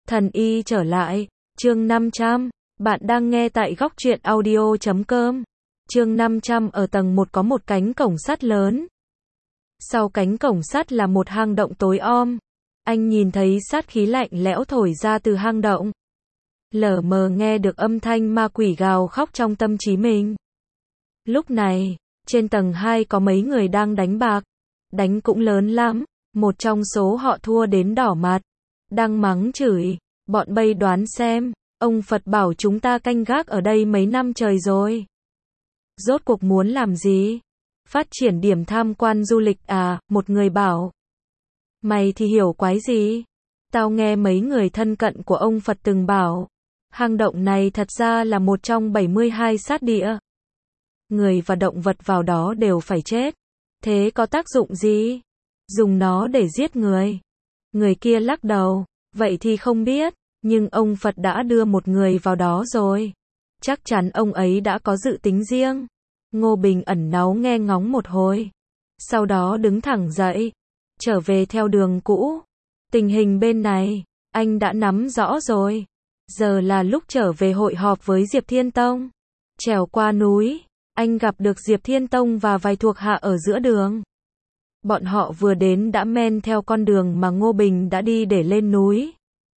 Thần y trở lại, chương 500, bạn đang nghe tại góc truyện audio.com. Chương 500 ở tầng 1 có một cánh cổng sắt lớn. Sau cánh cổng sắt là một hang động tối om. Anh nhìn thấy sát khí lạnh lẽo thổi ra từ hang động. Lờ mờ nghe được âm thanh ma quỷ gào khóc trong tâm trí mình. Lúc này, trên tầng 2 có mấy người đang đánh bạc. Đánh cũng lớn lắm, một trong số họ thua đến đỏ mặt. Đang mắng chửi, bọn bay đoán xem, ông Phật bảo chúng ta canh gác ở đây mấy năm trời rồi. Rốt cuộc muốn làm gì? Phát triển điểm tham quan du lịch à, một người bảo. Mày thì hiểu quái gì? Tao nghe mấy người thân cận của ông Phật từng bảo, hang động này thật ra là một trong 72 sát địa. Người và động vật vào đó đều phải chết. Thế có tác dụng gì? Dùng nó để giết người. Người kia lắc đầu, vậy thì không biết, nhưng ông Phật đã đưa một người vào đó rồi. Chắc chắn ông ấy đã có dự tính riêng. Ngô Bình ẩn náu nghe ngóng một hồi. Sau đó đứng thẳng dậy, trở về theo đường cũ. Tình hình bên này, anh đã nắm rõ rồi. Giờ là lúc trở về hội họp với Diệp Thiên Tông. Trèo qua núi, anh gặp được Diệp Thiên Tông và vài thuộc hạ ở giữa đường. Bọn họ vừa đến đã men theo con đường mà Ngô Bình đã đi để lên núi.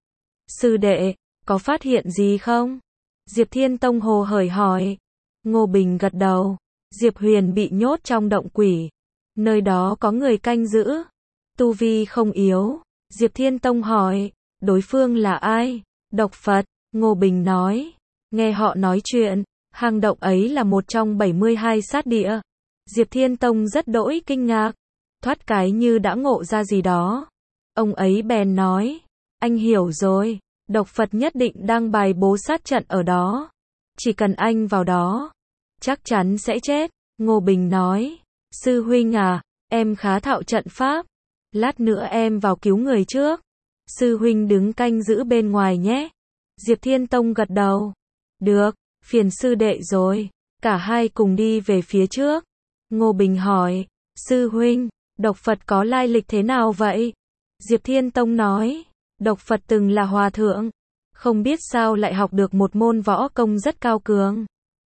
Sư đệ, có phát hiện gì không? Diệp Thiên Tông hồ hởi hỏi. Ngô Bình gật đầu. Diệp Huyền bị nhốt trong động quỷ. Nơi đó có người canh giữ. Tu vi không yếu. Diệp Thiên Tông hỏi. Đối phương là ai? Độc Phật. Ngô Bình nói. Nghe họ nói chuyện, hang động ấy là một trong 72 sát địa. Diệp Thiên Tông rất đỗi kinh ngạc. Thoát cái như đã ngộ ra gì đó. Ông ấy bèn nói. Anh hiểu rồi. Độc Phật nhất định đang bài bố sát trận ở đó. Chỉ cần anh vào đó, chắc chắn sẽ chết. Ngô Bình nói. Sư huynh à, em khá thạo trận pháp. Lát nữa em vào cứu người trước. Sư huynh đứng canh giữ bên ngoài nhé. Diệp Thiên Tông gật đầu. Được, phiền sư đệ rồi. Cả hai cùng đi về phía trước. Ngô Bình hỏi. Sư huynh, Độc Phật có lai lịch thế nào vậy? Diệp Thiên Tông nói. Độc Phật từng là hòa thượng. Không biết sao lại học được một môn võ công rất cao cường.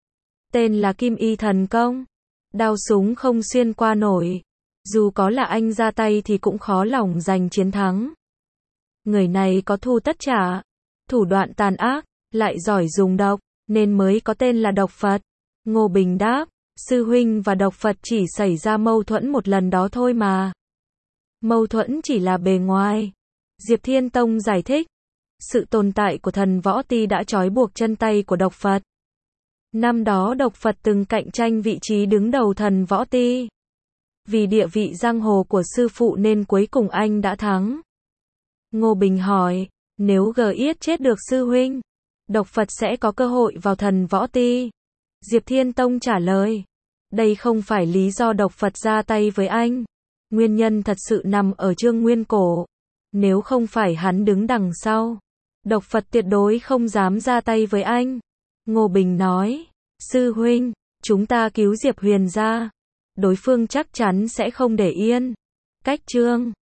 Tên là Kim Y Thần Công. Đao súng không xuyên qua nổi. Dù có là anh ra tay thì cũng khó lòng giành chiến thắng. Người này có thu tất trả. Thủ đoạn tàn ác, lại giỏi dùng độc, nên mới có tên là Độc Phật. Ngô Bình đáp. Sư huynh và Độc Phật chỉ xảy ra mâu thuẫn một lần đó thôi mà. Mâu thuẫn chỉ là bề ngoài. Diệp Thiên Tông giải thích. Sự tồn tại của thần võ ti đã trói buộc chân tay của Độc Phật. Năm đó Độc Phật từng cạnh tranh vị trí đứng đầu thần võ ti. Vì địa vị giang hồ của sư phụ nên cuối cùng anh đã thắng. Ngô Bình hỏi, nếu G Yết chết được sư huynh, Độc Phật sẽ có cơ hội vào thần võ ti. Diệp Thiên Tông trả lời, đây không phải lý do Độc Phật ra tay với anh. Nguyên nhân thật sự nằm ở Trương Nguyên Cổ. Nếu không phải hắn đứng đằng sau, Độc Phật tuyệt đối không dám ra tay với anh. Ngô Bình nói, sư huynh, chúng ta cứu Diệp Huyền ra. Đối phương chắc chắn sẽ không để yên. Cách Trương